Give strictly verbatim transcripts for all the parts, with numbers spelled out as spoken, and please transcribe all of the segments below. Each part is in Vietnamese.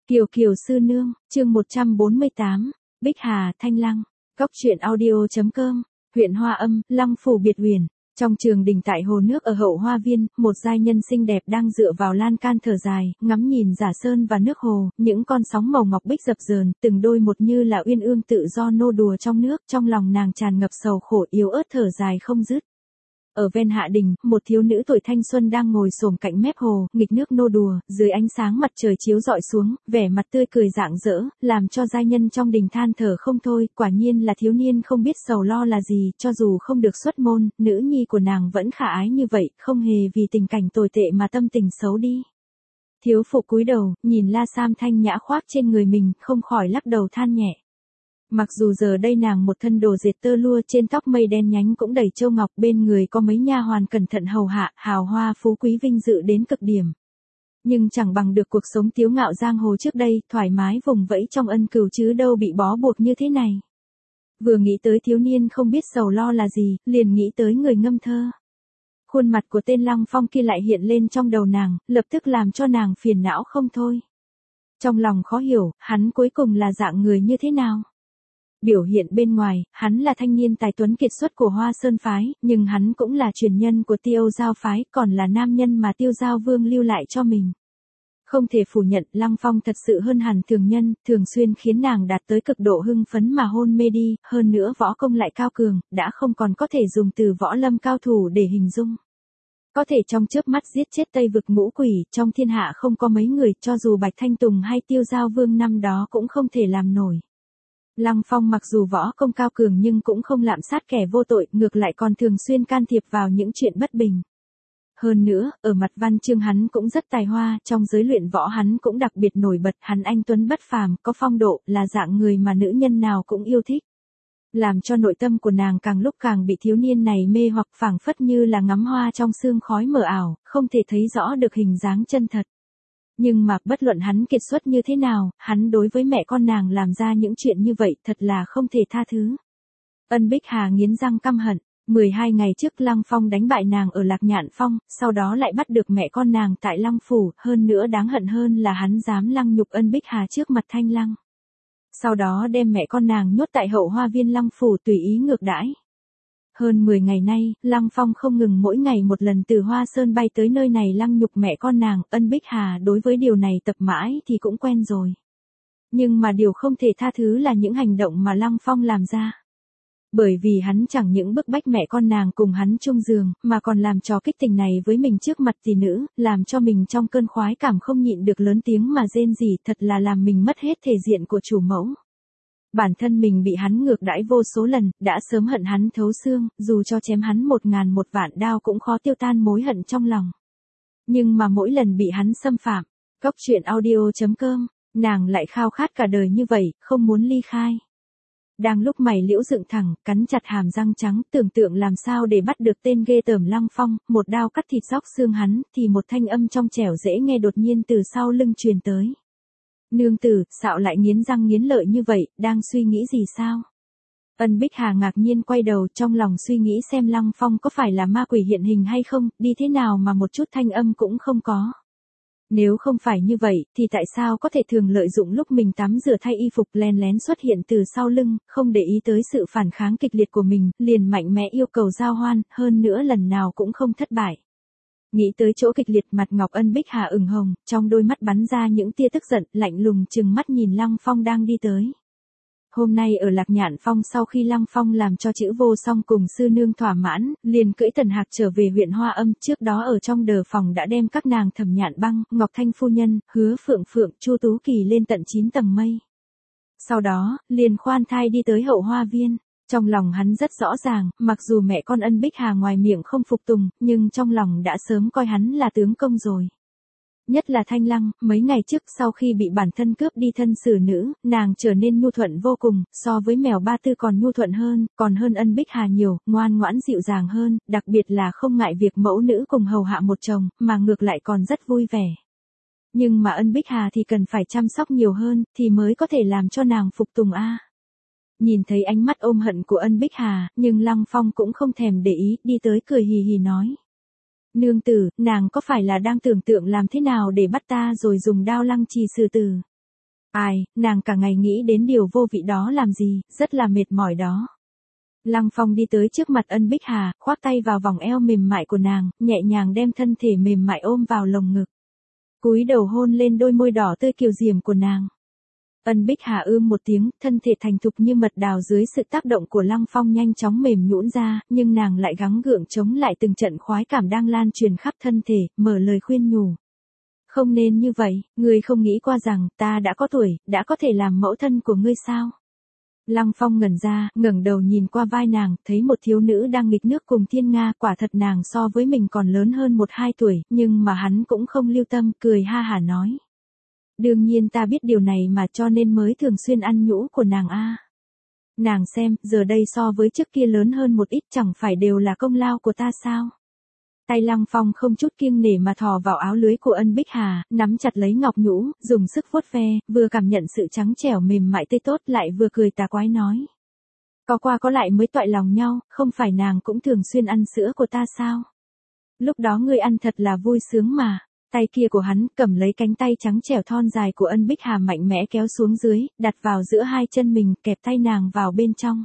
Kiều Kiều sư nương, chương một trăm bốn mươi tám, Bích Hà, Thanh Lăng, Góc truyện audio.com, huyện Hoa Âm, Lăng Phủ biệt huyền. Trong trường đình tại hồ nước ở hậu hoa viên, một giai nhân xinh đẹp đang dựa vào lan can thở dài, ngắm nhìn giả sơn và nước hồ, những con sóng màu ngọc bích dập dờn, từng đôi một như là uyên ương tự do nô đùa trong nước, trong lòng nàng tràn ngập sầu khổ yếu ớt thở dài không dứt. Ở ven hạ đình, một thiếu nữ tuổi thanh xuân đang ngồi xổm cạnh mép hồ, nghịch nước nô đùa, dưới ánh sáng mặt trời chiếu rọi xuống, vẻ mặt tươi cười rạng rỡ, làm cho giai nhân trong đình than thở không thôi, quả nhiên là thiếu niên không biết sầu lo là gì, cho dù không được xuất môn, nữ nhi của nàng vẫn khả ái như vậy, không hề vì tình cảnh tồi tệ mà tâm tình xấu đi. Thiếu phụ cúi đầu, nhìn la sam thanh nhã khoác trên người mình, không khỏi lắc đầu than nhẹ. Mặc dù giờ đây nàng một thân đồ dệt tơ lụa, trên tóc mây đen nhánh cũng đầy châu ngọc, bên người có mấy nha hoàn cẩn thận hầu hạ, hào hoa phú quý vinh dự đến cực điểm. Nhưng chẳng bằng được cuộc sống tiếu ngạo giang hồ trước đây, thoải mái vùng vẫy trong ân cừu chứ đâu bị bó buộc như thế này. Vừa nghĩ tới thiếu niên không biết sầu lo là gì, liền nghĩ tới người ngâm thơ. Khuôn mặt của tên Lăng Phong kia lại hiện lên trong đầu nàng, lập tức làm cho nàng phiền não không thôi. Trong lòng khó hiểu, hắn cuối cùng là dạng người như thế nào? Biểu hiện bên ngoài, hắn là thanh niên tài tuấn kiệt xuất của Hoa Sơn Phái, nhưng hắn cũng là truyền nhân của Tiêu Giao Phái, còn là nam nhân mà Tiêu Giao Vương lưu lại cho mình. Không thể phủ nhận, Lăng Phong thật sự hơn hẳn thường nhân, thường xuyên khiến nàng đạt tới cực độ hưng phấn mà hôn mê đi, hơn nữa võ công lại cao cường, đã không còn có thể dùng từ võ lâm cao thủ để hình dung. Có thể trong chớp mắt giết chết Tây vực ngũ quỷ, trong thiên hạ không có mấy người, cho dù Bạch Thanh Tùng hay Tiêu Giao Vương năm đó cũng không thể làm nổi. Lăng Phong mặc dù võ công cao cường nhưng cũng không lạm sát kẻ vô tội, ngược lại còn thường xuyên can thiệp vào những chuyện bất bình. Hơn nữa, ở mặt văn chương hắn cũng rất tài hoa, trong giới luyện võ hắn cũng đặc biệt nổi bật, hắn anh tuấn bất phàm, có phong độ, là dạng người mà nữ nhân nào cũng yêu thích. Làm cho nội tâm của nàng càng lúc càng bị thiếu niên này mê hoặc, phảng phất như là ngắm hoa trong sương khói mờ ảo, không thể thấy rõ được hình dáng chân thật. Nhưng mà, bất luận hắn kiệt xuất như thế nào, hắn đối với mẹ con nàng làm ra những chuyện như vậy thật là không thể tha thứ. Ân Bích Hà nghiến răng căm hận, mười hai ngày trước Lăng Phong đánh bại nàng ở Lạc Nhạn Phong, sau đó lại bắt được mẹ con nàng tại Lăng Phủ, hơn nữa đáng hận hơn là hắn dám lăng nhục Ân Bích Hà trước mặt Thanh Lăng. Sau đó đem mẹ con nàng nhốt tại hậu hoa viên Lăng Phủ tùy ý ngược đãi. Hơn mười ngày nay, Lăng Phong không ngừng mỗi ngày một lần từ Hoa Sơn bay tới nơi này lăng nhục mẹ con nàng, Ân Bích Hà đối với điều này tập mãi thì cũng quen rồi. Nhưng mà điều không thể tha thứ là những hành động mà Lăng Phong làm ra. Bởi vì hắn chẳng những bức bách mẹ con nàng cùng hắn chung giường, mà còn làm trò kích tình này với mình trước mặt tỷ nữ, làm cho mình trong cơn khoái cảm không nhịn được lớn tiếng mà rên rỉ, thật là làm mình mất hết thể diện của chủ mẫu. Bản thân mình bị hắn ngược đãi vô số lần, đã sớm hận hắn thấu xương, dù cho chém hắn một ngàn một vạn đao cũng khó tiêu tan mối hận trong lòng. Nhưng mà mỗi lần bị hắn xâm phạm, Góc truyện audio.com, nàng lại khao khát cả đời như vậy, không muốn ly khai. Đang lúc mày liễu dựng thẳng, cắn chặt hàm răng trắng, tưởng tượng làm sao để bắt được tên ghê tởm Lăng Phong, một đao cắt thịt róc xương hắn, thì một thanh âm trong trẻo dễ nghe đột nhiên từ sau lưng truyền tới. Nương tử, xạo lại nghiến răng nghiến lợi như vậy, đang suy nghĩ gì sao? Ân Bích Hà ngạc nhiên quay đầu, trong lòng suy nghĩ xem Lăng Phong có phải là ma quỷ hiện hình hay không, đi thế nào mà một chút thanh âm cũng không có. Nếu không phải như vậy, thì tại sao có thể thường lợi dụng lúc mình tắm rửa thay y phục len lén xuất hiện từ sau lưng, không để ý tới sự phản kháng kịch liệt của mình, liền mạnh mẽ yêu cầu giao hoan, hơn nữa lần nào cũng không thất bại. Nghĩ tới chỗ kịch liệt, mặt Ngọc Ân Bích Hà ửng hồng, trong đôi mắt bắn ra những tia tức giận, lạnh lùng trừng mắt nhìn Lăng Phong đang đi tới. Hôm nay ở Lạc Nhạn Phong, sau khi Lăng Phong làm cho chữ vô song cùng sư nương thỏa mãn, liền cưỡi Tần Hạc trở về huyện Hoa Âm, trước đó ở trong đờ phòng đã đem các nàng Thẩm Nhạn Băng, Ngọc Thanh phu nhân, Hứa Phượng Phượng, Chu Tú Kỳ lên tận chín tầng mây. Sau đó, liền khoan thai đi tới hậu hoa viên. Trong lòng hắn rất rõ ràng, mặc dù mẹ con Ân Bích Hà ngoài miệng không phục tùng, nhưng trong lòng đã sớm coi hắn là tướng công rồi. Nhất là Thanh Lăng, mấy ngày trước sau khi bị bản thân cướp đi thân xử nữ, nàng trở nên nhu thuận vô cùng, so với mèo ba tư còn nhu thuận hơn, còn hơn Ân Bích Hà nhiều, ngoan ngoãn dịu dàng hơn, đặc biệt là không ngại việc mẫu nữ cùng hầu hạ một chồng, mà ngược lại còn rất vui vẻ. Nhưng mà Ân Bích Hà thì cần phải chăm sóc nhiều hơn, thì mới có thể làm cho nàng phục tùng a. Nhìn thấy ánh mắt ôm hận của Ân Bích Hà, nhưng Lăng Phong cũng không thèm để ý, đi tới cười hì hì nói. Nương tử, nàng có phải là đang tưởng tượng làm thế nào để bắt ta rồi dùng đao lăng trì xử tử? Ai, nàng cả ngày nghĩ đến điều vô vị đó làm gì, rất là mệt mỏi đó. Lăng Phong đi tới trước mặt Ân Bích Hà, khoác tay vào vòng eo mềm mại của nàng, nhẹ nhàng đem thân thể mềm mại ôm vào lồng ngực. Cúi đầu hôn lên đôi môi đỏ tươi kiều diễm của nàng. Ân Bích Hà ưm một tiếng, thân thể thành thục như mật đào dưới sự tác động của Lăng Phong nhanh chóng mềm nhũn ra, nhưng nàng lại gắng gượng chống lại từng trận khoái cảm đang lan truyền khắp thân thể, mở lời khuyên nhủ. Không nên như vậy, ngươi không nghĩ qua rằng, ta đã có tuổi, đã có thể làm mẫu thân của ngươi sao? Lăng Phong ngẩn ra, ngẩng đầu nhìn qua vai nàng, thấy một thiếu nữ đang nghịch nước cùng thiên nga, quả thật nàng so với mình còn lớn hơn một hai tuổi, nhưng mà hắn cũng không lưu tâm, cười ha hả nói. Đương nhiên ta biết điều này mà cho nên mới thường xuyên ăn nhũ của nàng a. Nàng xem, giờ đây so với trước kia lớn hơn một ít chẳng phải đều là công lao của ta sao? Tay Lăng Phong không chút kiêng nể mà thò vào áo lưới của Ân Bích Hà, nắm chặt lấy ngọc nhũ, dùng sức vuốt ve, vừa cảm nhận sự trắng trẻo mềm mại tươi tốt lại vừa cười tà quái nói. Có qua có lại mới toại lòng nhau, không phải nàng cũng thường xuyên ăn sữa của ta sao? Lúc đó ngươi ăn thật là vui sướng mà. Tay kia của hắn cầm lấy cánh tay trắng trẻo thon dài của Ân Bích Hà mạnh mẽ kéo xuống dưới, đặt vào giữa hai chân mình, kẹp tay nàng vào bên trong.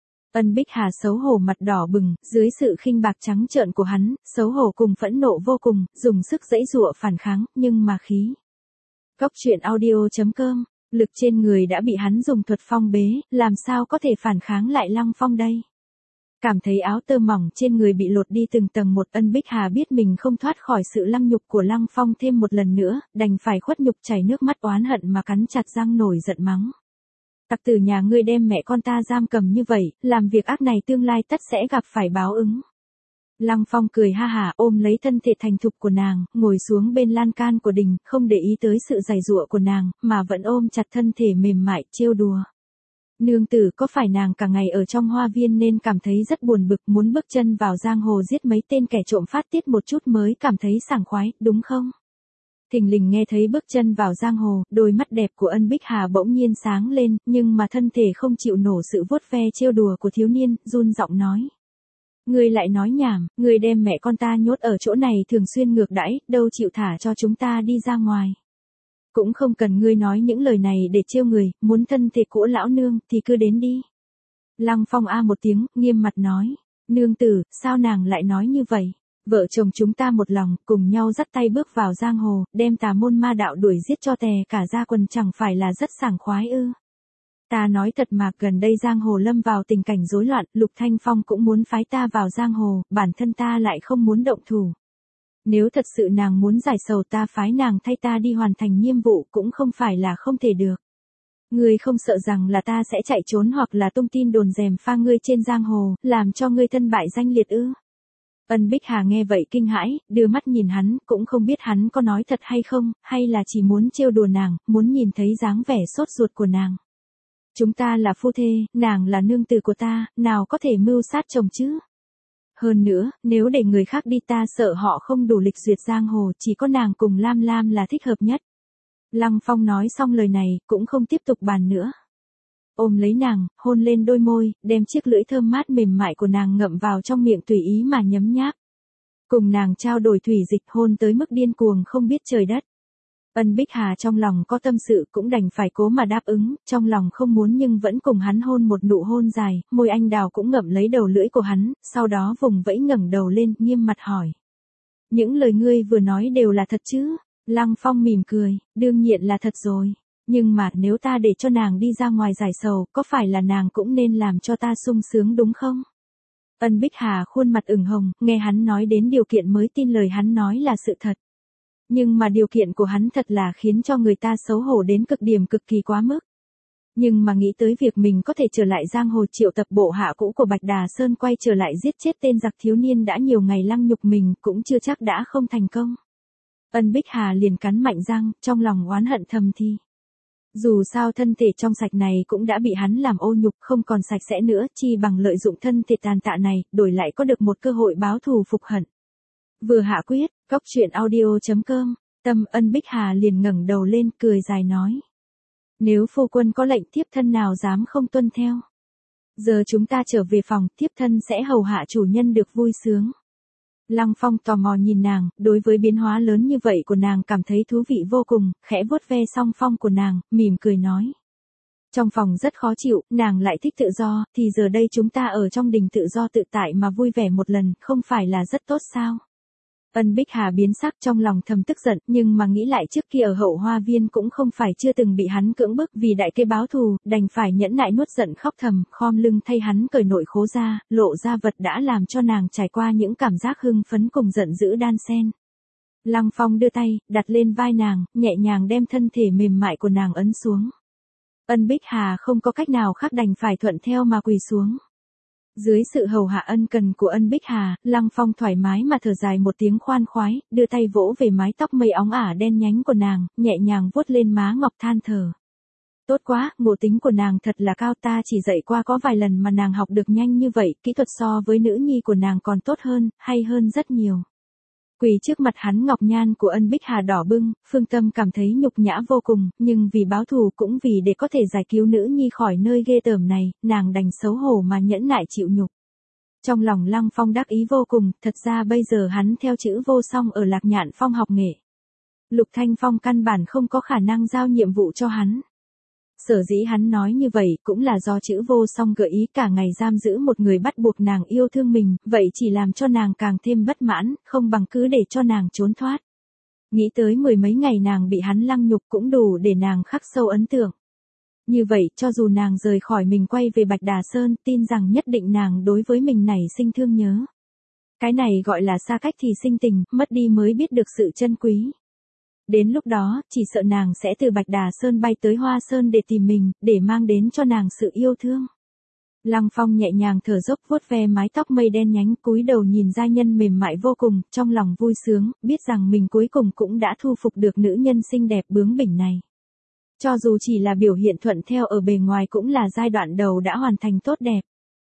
Ân Bích Hà xấu hổ mặt đỏ bừng, dưới sự khinh bạc trắng trợn của hắn, xấu hổ cùng phẫn nộ vô cùng, dùng sức giãy giụa phản kháng, nhưng mà khí. Cốc truyện audio chấm com, lực trên người đã bị hắn dùng thuật phong bế, làm sao có thể phản kháng lại Lăng Phong đây? Cảm thấy áo tơ mỏng trên người bị lột đi từng tầng một, Ân Bích Hà biết mình không thoát khỏi sự lăng nhục của Lăng Phong thêm một lần nữa, đành phải khuất nhục chảy nước mắt oán hận mà cắn chặt răng nổi giận mắng. Tặc tử nhà ngươi đem mẹ con ta giam cầm như vậy, làm việc ác này tương lai tất sẽ gặp phải báo ứng. Lăng Phong cười ha hả ôm lấy thân thể thành thục của nàng, ngồi xuống bên lan can của đình, không để ý tới sự giày giụa của nàng, mà vẫn ôm chặt thân thể mềm mại, trêu đùa. Nương tử có phải nàng cả ngày ở trong hoa viên nên cảm thấy rất buồn bực muốn bước chân vào giang hồ giết mấy tên kẻ trộm phát tiết một chút mới cảm thấy sảng khoái, đúng không? Thình lình nghe thấy bước chân vào giang hồ, đôi mắt đẹp của Ân Bích Hà bỗng nhiên sáng lên, nhưng mà thân thể không chịu nổi sự vuốt ve trêu đùa của thiếu niên, run giọng nói. Ngươi lại nói nhảm, ngươi đem mẹ con ta nhốt ở chỗ này thường xuyên ngược đãi, đâu chịu thả cho chúng ta đi ra ngoài. Cũng không cần ngươi nói những lời này để trêu người, muốn thân thể của lão nương thì cứ đến đi. Lăng Phong a một tiếng, nghiêm mặt nói. Nương tử, sao nàng lại nói như vậy? Vợ chồng chúng ta một lòng, cùng nhau dắt tay bước vào giang hồ, đem tà môn ma đạo đuổi giết cho tè cả gia quần chẳng phải là rất sảng khoái ư. Ta nói thật mà gần đây giang hồ lâm vào tình cảnh rối loạn, Lục Thanh Phong cũng muốn phái ta vào giang hồ, bản thân ta lại không muốn động thủ. Nếu thật sự nàng muốn giải sầu ta phái nàng thay ta đi hoàn thành nhiệm vụ cũng không phải là không thể được. Ngươi không sợ rằng là ta sẽ chạy trốn hoặc là tung tin đồn dèm pha ngươi trên giang hồ, làm cho ngươi thân bại danh liệt ư? Ân Bích Hà nghe vậy kinh hãi, đưa mắt nhìn hắn, cũng không biết hắn có nói thật hay không, hay là chỉ muốn trêu đùa nàng, muốn nhìn thấy dáng vẻ sốt ruột của nàng. Chúng ta là phu thê, nàng là nương tử của ta, nào có thể mưu sát chồng chứ? Hơn nữa, nếu để người khác đi ta sợ họ không đủ lịch duyệt giang hồ, chỉ có nàng cùng Lam Lam là thích hợp nhất. Lăng Phong nói xong lời này, cũng không tiếp tục bàn nữa. Ôm lấy nàng, hôn lên đôi môi, đem chiếc lưỡi thơm mát mềm mại của nàng ngậm vào trong miệng tùy ý mà nhấm nháp. Cùng nàng trao đổi thủy dịch hôn tới mức điên cuồng không biết trời đất. Ân Bích Hà trong lòng có tâm sự cũng đành phải cố mà đáp ứng, trong lòng không muốn nhưng vẫn cùng hắn hôn một nụ hôn dài, môi anh đào cũng ngậm lấy đầu lưỡi của hắn, sau đó vùng vẫy ngẩng đầu lên, nghiêm mặt hỏi. Những lời ngươi vừa nói đều là thật chứ? Lăng Phong mỉm cười, đương nhiên là thật rồi. Nhưng mà nếu ta để cho nàng đi ra ngoài giải sầu, có phải là nàng cũng nên làm cho ta sung sướng đúng không? Ân Bích Hà khuôn mặt ửng hồng, nghe hắn nói đến điều kiện mới tin lời hắn nói là sự thật. Nhưng mà điều kiện của hắn thật là khiến cho người ta xấu hổ đến cực điểm cực kỳ quá mức. Nhưng mà nghĩ tới việc mình có thể trở lại giang hồ triệu tập bộ hạ cũ của Bạch Đà Sơn quay trở lại giết chết tên giặc thiếu niên đã nhiều ngày lăng nhục mình cũng chưa chắc đã không thành công. Ân Bích Hà liền cắn mạnh răng, trong lòng oán hận thầm thì. Dù sao thân thể trong sạch này cũng đã bị hắn làm ô nhục không còn sạch sẽ nữa, chi bằng lợi dụng thân thể tàn tạ này, đổi lại có được một cơ hội báo thù phục hận. Vừa hạ quyết, cốc truyện audio chấm com, tâm Ân Bích Hà liền ngẩng đầu lên cười dài nói. Nếu phu quân có lệnh thiếp thân nào dám không tuân theo. Giờ chúng ta trở về phòng, thiếp thân sẽ hầu hạ chủ nhân được vui sướng. Lăng Phong tò mò nhìn nàng, đối với biến hóa lớn như vậy của nàng cảm thấy thú vị vô cùng, khẽ vuốt ve song phong của nàng, mỉm cười nói. Trong phòng rất khó chịu, nàng lại thích tự do, thì giờ đây chúng ta ở trong đình tự do tự tại mà vui vẻ một lần, không phải là rất tốt sao? Ân Bích Hà biến sắc trong lòng thầm tức giận, nhưng mà nghĩ lại trước kia ở Hậu Hoa Viên cũng không phải chưa từng bị hắn cưỡng bức vì đại kê báo thù, đành phải nhẫn nại nuốt giận khóc thầm, khom lưng thay hắn cởi nội khố ra, lộ ra vật đã làm cho nàng trải qua những cảm giác hưng phấn cùng giận dữ đan xen. Lăng Phong đưa tay, đặt lên vai nàng, nhẹ nhàng đem thân thể mềm mại của nàng ấn xuống. Ân Bích Hà không có cách nào khác đành phải thuận theo mà quỳ xuống. Dưới sự hầu hạ ân cần của Ân Bích Hà, Lăng Phong thoải mái mà thở dài một tiếng khoan khoái, đưa tay vỗ về mái tóc mây óng ả đen nhánh của nàng, nhẹ nhàng vuốt lên má ngọc than thở. Tốt quá, ngộ tính của nàng thật là cao, ta chỉ dạy qua có vài lần mà nàng học được nhanh như vậy, kỹ thuật so với nữ nhi của nàng còn tốt hơn, hay hơn rất nhiều. Quỳ trước mặt hắn ngọc nhan của Ân Bích Hà đỏ bưng, Phương Tâm cảm thấy nhục nhã vô cùng, nhưng vì báo thù cũng vì để có thể giải cứu nữ nhi khỏi nơi ghê tởm này, nàng đành xấu hổ mà nhẫn nại chịu nhục. Trong lòng Lăng Phong đắc ý vô cùng, thật ra bây giờ hắn theo chữ vô song ở Lạc Nhạn Phong học nghệ. Lục Thanh Phong căn bản không có khả năng giao nhiệm vụ cho hắn. Sở dĩ hắn nói như vậy cũng là do chữ vô song gợi ý cả ngày giam giữ một người bắt buộc nàng yêu thương mình, vậy chỉ làm cho nàng càng thêm bất mãn, không bằng cứ để cho nàng trốn thoát. Nghĩ tới mười mấy ngày nàng bị hắn lăng nhục cũng đủ để nàng khắc sâu ấn tượng. Như vậy, cho dù nàng rời khỏi mình quay về Bạch Đà Sơn, tin rằng nhất định nàng đối với mình nảy sinh thương nhớ. Cái này gọi là xa cách thì sinh tình, mất đi mới biết được sự trân quý. Đến lúc đó, chỉ sợ nàng sẽ từ Bạch Đà Sơn bay tới Hoa Sơn để tìm mình, để mang đến cho nàng sự yêu thương. Lăng Phong nhẹ nhàng thở dốc vuốt ve mái tóc mây đen nhánh, cúi đầu nhìn giai nhân mềm mại vô cùng, trong lòng vui sướng, biết rằng mình cuối cùng cũng đã thu phục được nữ nhân xinh đẹp bướng bỉnh này. Cho dù chỉ là biểu hiện thuận theo ở bề ngoài cũng là giai đoạn đầu đã hoàn thành tốt đẹp.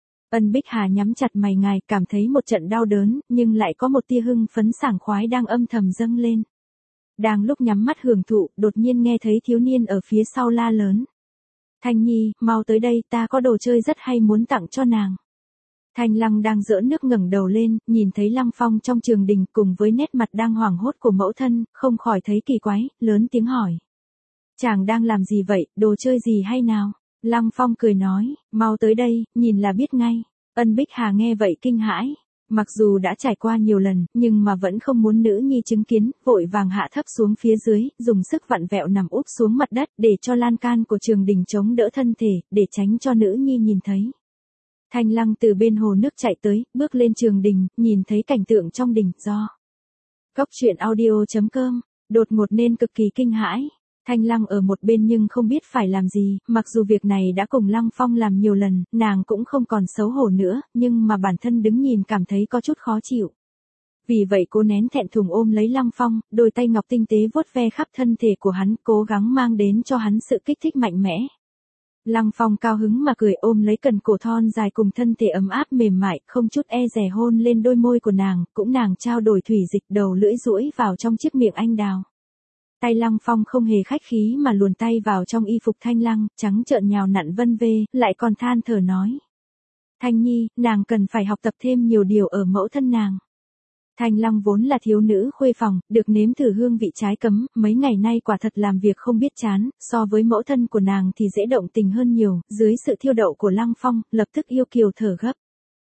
Ân Bích Hà nhắm chặt mày ngài, cảm thấy một trận đau đớn, nhưng lại có một tia hưng phấn sảng khoái đang âm thầm dâng lên. Đang lúc nhắm mắt hưởng thụ, đột nhiên nghe thấy thiếu niên ở phía sau la lớn. Thanh Nhi, mau tới đây, ta có đồ chơi rất hay muốn tặng cho nàng. Thanh Lăng đang giỡn nước ngẩng đầu lên, nhìn thấy Lăng Phong trong trường đình cùng với nét mặt đang hoảng hốt của mẫu thân, không khỏi thấy kỳ quái, lớn tiếng hỏi. Chàng đang làm gì vậy, đồ chơi gì hay nào? Lăng Phong cười nói, mau tới đây, nhìn là biết ngay. Ân Bích Hà nghe vậy kinh hãi. Mặc dù đã trải qua nhiều lần, nhưng mà vẫn không muốn nữ nhi chứng kiến, vội vàng hạ thấp xuống phía dưới, dùng sức vặn vẹo nằm úp xuống mặt đất để cho lan can của trường đình chống đỡ thân thể, để tránh cho nữ nhi nhìn thấy. Thanh Lăng từ bên hồ nước chạy tới, bước lên trường đình, nhìn thấy cảnh tượng trong đình, do Cốc truyện audio chấm com, đột ngột nên cực kỳ kinh hãi. Thanh Lăng ở một bên nhưng không biết phải làm gì, mặc dù việc này đã cùng Lăng Phong làm nhiều lần, nàng cũng không còn xấu hổ nữa, nhưng mà bản thân đứng nhìn cảm thấy có chút khó chịu. Vì vậy cô nén thẹn thùng ôm lấy Lăng Phong, đôi tay ngọc tinh tế vuốt ve khắp thân thể của hắn, cố gắng mang đến cho hắn sự kích thích mạnh mẽ. Lăng Phong cao hứng mà cười ôm lấy cần cổ thon dài cùng thân thể ấm áp mềm mại, không chút e dè hôn lên đôi môi của nàng, cũng nàng trao đổi thủy dịch đầu lưỡi duỗi vào trong chiếc miệng anh đào. Tay Lăng Phong không hề khách khí mà luồn tay vào trong y phục Thanh Lăng, trắng trợn nhào nặn vân vê, lại còn than thở nói. Thanh Nhi, nàng cần phải học tập thêm nhiều điều ở mẫu thân nàng. Thanh Lăng vốn là thiếu nữ khuê phòng, được nếm thử hương vị trái cấm, mấy ngày nay quả thật làm việc không biết chán, so với mẫu thân của nàng thì dễ động tình hơn nhiều, dưới sự thiêu đậu của Lăng Phong, lập tức yêu kiều thở gấp.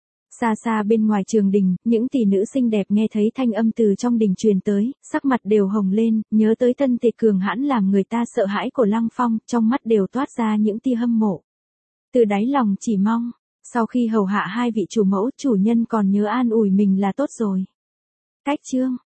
Xa xa bên ngoài trường đình, những tỷ nữ xinh đẹp nghe thấy thanh âm từ trong đình truyền tới, sắc mặt đều hồng lên, nhớ tới thân thể cường hãn làm người ta sợ hãi của Lăng Phong, trong mắt đều toát ra những tia hâm mộ. Từ đáy lòng chỉ mong, sau khi hầu hạ hai vị chủ mẫu, chủ nhân còn nhớ an ủi mình là tốt rồi. Cách chương